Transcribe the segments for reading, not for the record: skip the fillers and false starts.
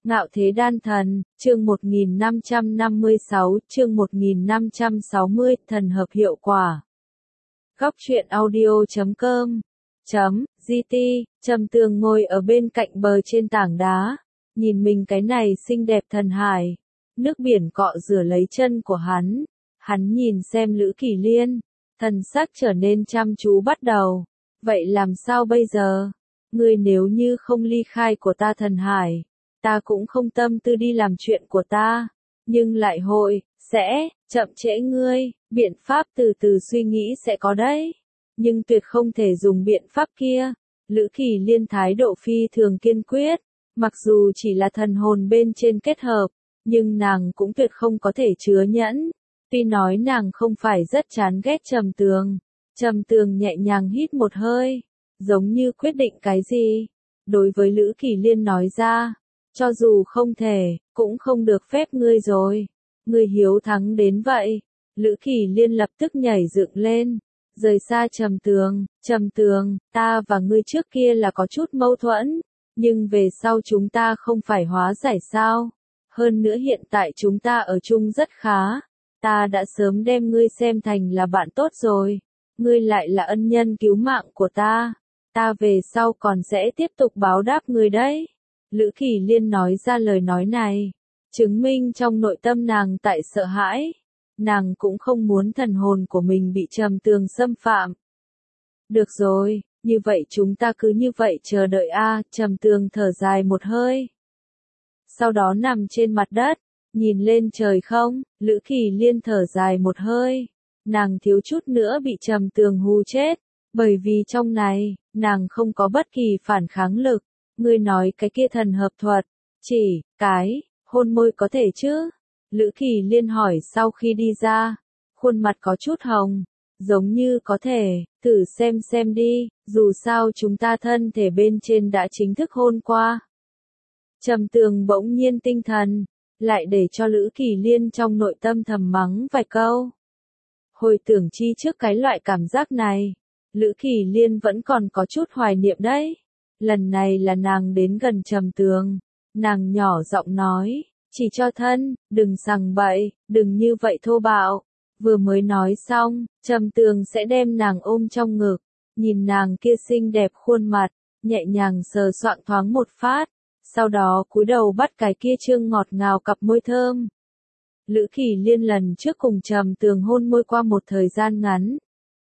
Ngạo Thế Đan Thần, chương 1556, chương 1560, thần hợp hiệu quả. Góc truyện audio.com GT, Trầm Tường ngồi ở bên cạnh bờ trên tảng đá, nhìn mình cái này xinh đẹp thần hải. Nước biển cọ rửa lấy chân của hắn nhìn xem Lữ Kỳ Liên, thần sắc trở nên chăm chú bắt đầu. Vậy làm sao bây giờ? Ngươi nếu như không ly khai của ta thần hải, ta cũng không tâm tư đi làm chuyện của ta, nhưng lại sẽ chậm trễ ngươi, biện pháp từ từ suy nghĩ sẽ có đấy, nhưng tuyệt không thể dùng biện pháp kia. Lữ Kỳ Liên thái độ phi thường kiên quyết, mặc dù chỉ là thần hồn bên trên kết hợp, nhưng nàng cũng tuyệt không có thể chứa nhẫn. Tuy nói nàng không phải rất chán ghét Trầm Tường nhẹ nhàng hít một hơi, giống như quyết định cái gì. Đối với Lữ Kỳ Liên nói ra, cho dù không thể, cũng không được phép ngươi rồi. Ngươi hiếu thắng đến vậy. Lữ Kỳ Liên lập tức nhảy dựng lên, rời xa Trầm Tường, ta và ngươi trước kia là có chút mâu thuẫn, nhưng về sau chúng ta không phải hóa giải sao? Hơn nữa hiện tại chúng ta ở chung rất khá, ta đã sớm đem ngươi xem thành là bạn tốt rồi, ngươi lại là ân nhân cứu mạng của ta về sau còn sẽ tiếp tục báo đáp ngươi đấy. Lữ Kỳ Liên nói ra lời nói này, chứng minh trong nội tâm nàng tại sợ hãi. Nàng cũng không muốn thần hồn của mình bị Trầm Tường xâm phạm. Được rồi, như vậy chúng ta cứ như vậy chờ đợi a. Trầm Tường thở dài một hơi, sau đó nằm trên mặt đất, nhìn lên trời không. Lữ Kỳ Liên thở dài một hơi, nàng thiếu chút nữa bị Trầm Tường hù chết, bởi vì trong này, nàng không có bất kỳ phản kháng lực. Ngươi nói cái kia thần hợp thuật, chỉ cái hôn môi có thể chứ? Lữ Kỳ Liên hỏi sau khi đi ra, khuôn mặt có chút hồng, giống như có thể, thử xem đi, dù sao chúng ta thân thể bên trên đã chính thức hôn qua. Trầm Tường bỗng nhiên tinh thần, lại để cho Lữ Kỳ Liên trong nội tâm thầm mắng vài câu. Hồi tưởng chi trước cái loại cảm giác này, Lữ Kỳ Liên vẫn còn có chút hoài niệm đấy. Lần này là nàng đến gần Trầm Tường, nàng nhỏ giọng nói, chỉ cho thân, đừng sằng bậy, đừng như vậy thô bạo. Vừa mới nói xong, Trầm Tường sẽ đem nàng ôm trong ngực, nhìn nàng kia xinh đẹp khuôn mặt, nhẹ nhàng sờ soạng thoáng một phát, sau đó cúi đầu bắt cái kia trương ngọt ngào cặp môi thơm. Lữ Kỳ Liên lần trước cùng Trầm Tường hôn môi qua một thời gian ngắn,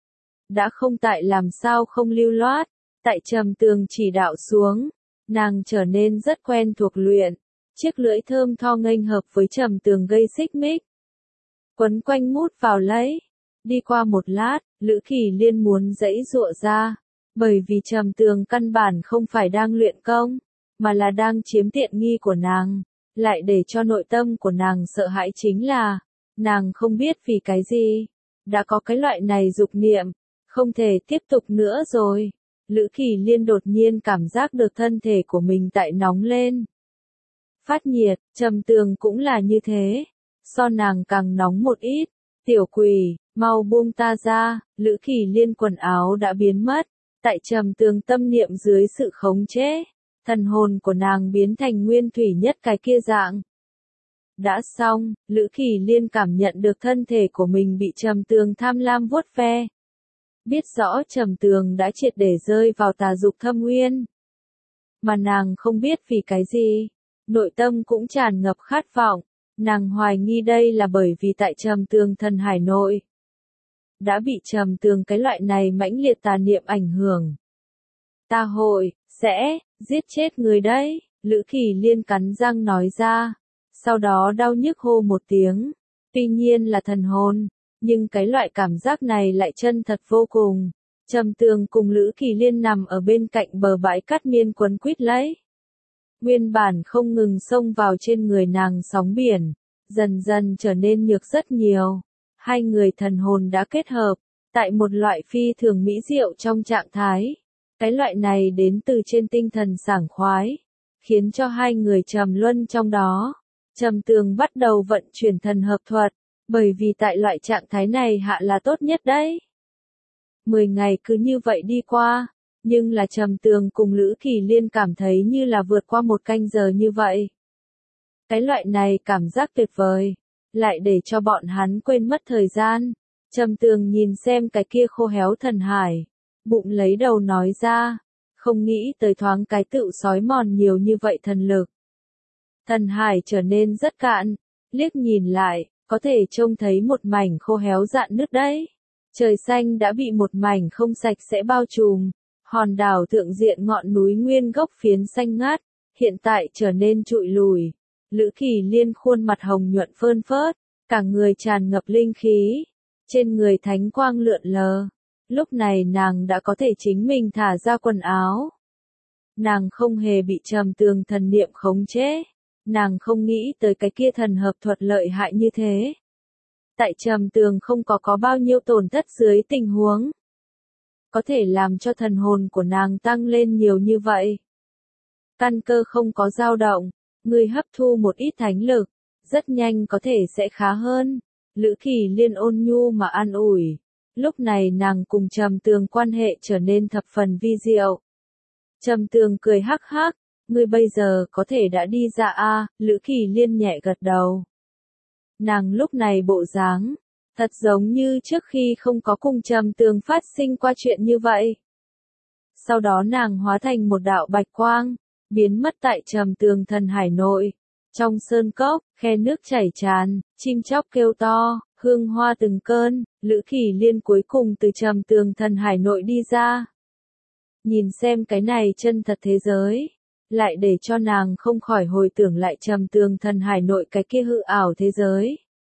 đã không tại làm sao không lưu loát, tại Trầm Tường chỉ đạo xuống, nàng trở nên rất quen thuộc luyện, chiếc lưỡi thơm tho nghênh hợp với Trầm Tường gây xích mích, quấn quanh mút vào lấy. Đi qua một lát, Lữ Kỳ Liên muốn giãy giụa ra, bởi vì Trầm Tường căn bản không phải đang luyện công, mà là đang chiếm tiện nghi của nàng. Lại để cho nội tâm của nàng sợ hãi chính là, nàng không biết vì cái gì, đã có cái loại này dục niệm, không thể tiếp tục nữa rồi. Lữ Kỳ Liên đột nhiên cảm giác được thân thể của mình tại nóng lên, phát nhiệt. Trầm Tường cũng là như thế, so nàng càng nóng một ít. Tiểu quỷ, mau buông ta ra. Lữ Kỳ Liên quần áo đã biến mất, tại Trầm Tường tâm niệm dưới sự khống chế, thần hồn của nàng biến thành nguyên thủy nhất cái kia dạng. Đã xong, Lữ Kỳ Liên cảm nhận được thân thể của mình bị Trầm Tường tham lam vuốt ve. Biết rõ Trầm Tường đã triệt để rơi vào tà dục thâm uyên, mà nàng không biết vì cái gì, nội tâm cũng tràn ngập khát vọng. Nàng hoài nghi đây là bởi vì tại Trầm Tường thần hải nội, đã bị Trầm Tường cái loại này mãnh liệt tà niệm ảnh hưởng. Ta sẽ giết chết người đấy. Lữ Kỳ Liên cắn răng nói ra, sau đó đau nhức hô một tiếng. Tuy nhiên là thần hồn, nhưng cái loại cảm giác này lại chân thật vô cùng. Trầm Tường cùng Lữ Kỳ Liên nằm ở bên cạnh bờ bãi cát miên quấn quýt lấy. Nguyên bản không ngừng xông vào trên người nàng sóng biển, dần dần trở nên nhược rất nhiều. Hai người thần hồn đã kết hợp, tại một loại phi thường mỹ diệu trong trạng thái. Cái loại này đến từ trên tinh thần sảng khoái, khiến cho hai người trầm luân trong đó. Trầm Tường bắt đầu vận chuyển thần hợp thuật, bởi vì tại loại trạng thái này hạ là tốt nhất đấy. 10 ngày cứ như vậy đi qua, nhưng là Trầm Tường cùng Lữ Kỳ Liên cảm thấy như là vượt qua một canh giờ như vậy. Cái loại này cảm giác tuyệt vời, lại để cho bọn hắn quên mất thời gian. Trầm Tường nhìn xem cái kia khô héo thần hải, bụng lấy đầu nói ra, không nghĩ tới thoáng cái tự sói mòn nhiều như vậy thần lực. Thần hải trở nên rất cạn, liếc nhìn lại, có thể trông thấy một mảnh khô héo rạn nứt đấy. Trời xanh đã bị một mảnh không sạch sẽ bao trùm, hòn đảo thượng diện ngọn núi nguyên gốc phiến xanh ngát, hiện tại trở nên trụi lùi. Lữ Kỳ Liên khuôn mặt hồng nhuận phơn phớt, cả người tràn ngập linh khí, trên người thánh quang lượn lờ. Lúc này nàng đã có thể chính mình thả ra quần áo. Nàng không hề bị Trầm Tường thần niệm khống chế, nàng không nghĩ tới cái kia thần hợp thuật lợi hại như thế. Tại Trầm Tường không có bao nhiêu tổn thất dưới tình huống, có thể làm cho thần hồn của nàng tăng lên nhiều như vậy. Căn cơ không có dao động, người hấp thu một ít thánh lực, rất nhanh có thể sẽ khá hơn. Lữ Kỳ Liên ôn nhu mà an ủi. Lúc này nàng cùng Trầm Tường quan hệ trở nên thập phần vi diệu. Trầm Tường cười hắc hắc, ngươi bây giờ có thể đã đi ra a? Lữ Kỳ Liên nhẹ gật đầu. Nàng lúc này bộ dáng, thật giống như trước khi không có cùng Trầm Tường phát sinh qua chuyện như vậy. Sau đó nàng hóa thành một đạo bạch quang, biến mất tại Trầm Tường thần hải nội. Trong sơn cốc, khe nước chảy tràn, chim chóc kêu to, hương hoa từng cơn, Lữ Kỳ Liên cuối cùng từ Trầm Tường thần hải nội đi ra. Nhìn xem cái này chân thật thế giới, lại để cho nàng không khỏi hồi tưởng lại Trầm Tường thần hải nội cái kia hư ảo thế giới.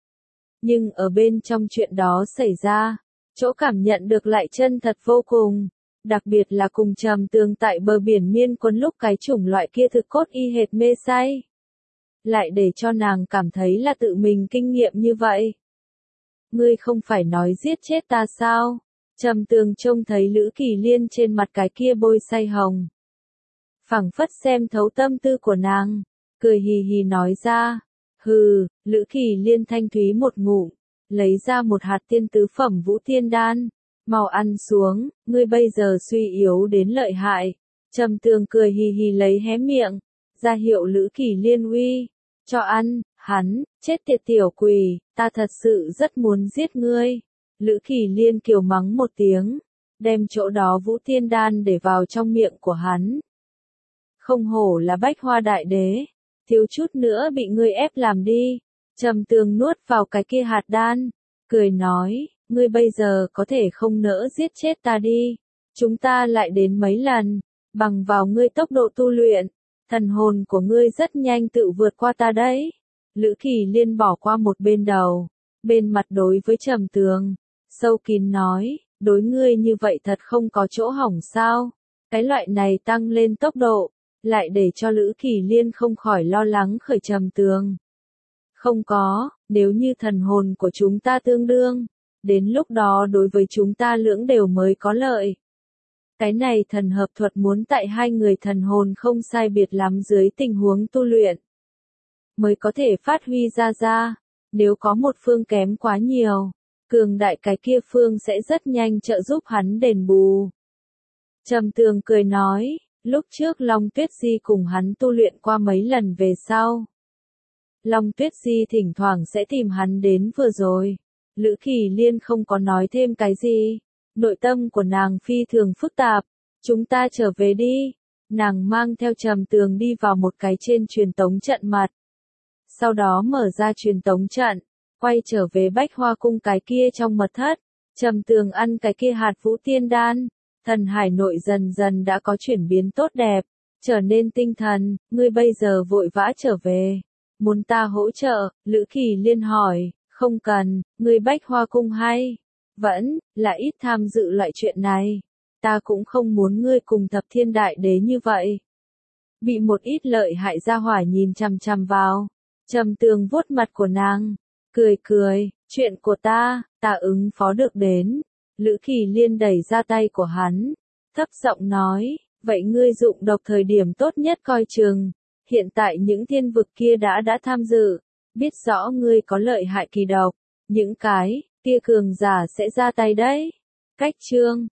Nhưng ở bên trong chuyện đó xảy ra, chỗ cảm nhận được lại chân thật vô cùng, đặc biệt là cùng Trầm Tường tại bờ biển miên quân lúc cái chủng loại kia thực cốt y hệt mê say. Lại để cho nàng cảm thấy là tự mình kinh nghiệm như vậy. Ngươi không phải nói giết chết ta sao? Trầm Tường trông thấy Lữ Kỳ Liên trên mặt cái kia bôi say hồng. Phảng phất xem thấu tâm tư của nàng, cười hì hì nói ra. Hừ, Lữ Kỳ Liên thanh thúy một ngụm, lấy ra một hạt tiên tứ phẩm vũ tiên đan. Mau ăn xuống, ngươi bây giờ suy yếu đến lợi hại. Trầm Tường cười hì hì lấy hé miệng, ra hiệu Lữ Kỳ Liên uy. Cho ăn, hắn, chết tiệt tiểu quỷ, ta thật sự rất muốn giết ngươi. Lữ Kỳ Liên kiều mắng một tiếng, đem chỗ đó vũ tiên đan để vào trong miệng của hắn. Không hổ là Bách Hoa Đại Đế, thiếu chút nữa bị ngươi ép làm đi. Trầm Tường nuốt vào cái kia hạt đan, cười nói, ngươi bây giờ có thể không nỡ giết chết ta đi. Chúng ta lại đến mấy lần, bằng vào ngươi tốc độ tu luyện. Thần hồn của ngươi rất nhanh tự vượt qua ta đấy. Lữ Kỳ Liên bỏ qua một bên đầu, bên mặt đối với Trầm Tường, sâu kín nói, đối ngươi như vậy thật không có chỗ hỏng sao. Cái loại này tăng lên tốc độ, lại để cho Lữ Kỳ Liên không khỏi lo lắng khởi Trầm Tường. Không có, nếu như thần hồn của chúng ta tương đương, đến lúc đó đối với chúng ta lưỡng đều mới có lợi. Cái này thần hợp thuật muốn tại hai người thần hồn không sai biệt lắm dưới tình huống tu luyện, mới có thể phát huy ra, nếu có một phương kém quá nhiều, cường đại cái kia phương sẽ rất nhanh trợ giúp hắn đền bù. Trầm Tường cười nói, lúc trước Long Tuyết Di cùng hắn tu luyện qua mấy lần về sau. Long Tuyết Di thỉnh thoảng sẽ tìm hắn đến vừa rồi. Lữ Kỳ Liên không có nói thêm cái gì. Nội tâm của nàng phi thường phức tạp. Chúng ta trở về đi. Nàng mang theo Trầm Tường đi vào một cái trên truyền tống trận mặt. Sau đó mở ra truyền tống trận, quay trở về Bách Hoa cung cái kia trong mật thất. Trầm Tường ăn cái kia hạt vũ tiên đan. Thần hải nội dần dần đã có chuyển biến tốt đẹp, trở nên tinh thần. Ngươi bây giờ vội vã trở về. Muốn ta hỗ trợ? Lữ Kỳ Liên hỏi. Không cần, ngươi Bách Hoa cung hay vẫn là ít tham dự loại chuyện này. Ta cũng không muốn ngươi cùng Thập Thiên Đại Đế như vậy. Bị một ít lợi hại gia hỏa nhìn chằm chằm vào. Trầm Tường vuốt mặt của nàng, cười, chuyện của ta ứng phó được đến. Lữ Kỳ Liên đẩy ra tay của hắn, thấp giọng nói, vậy ngươi dụng độc thời điểm tốt nhất coi chừng. Hiện tại những thiên vực kia đã tham dự, biết rõ ngươi có lợi hại kỳ độc, những cái kia cường giả sẽ ra tay đấy. Cách chương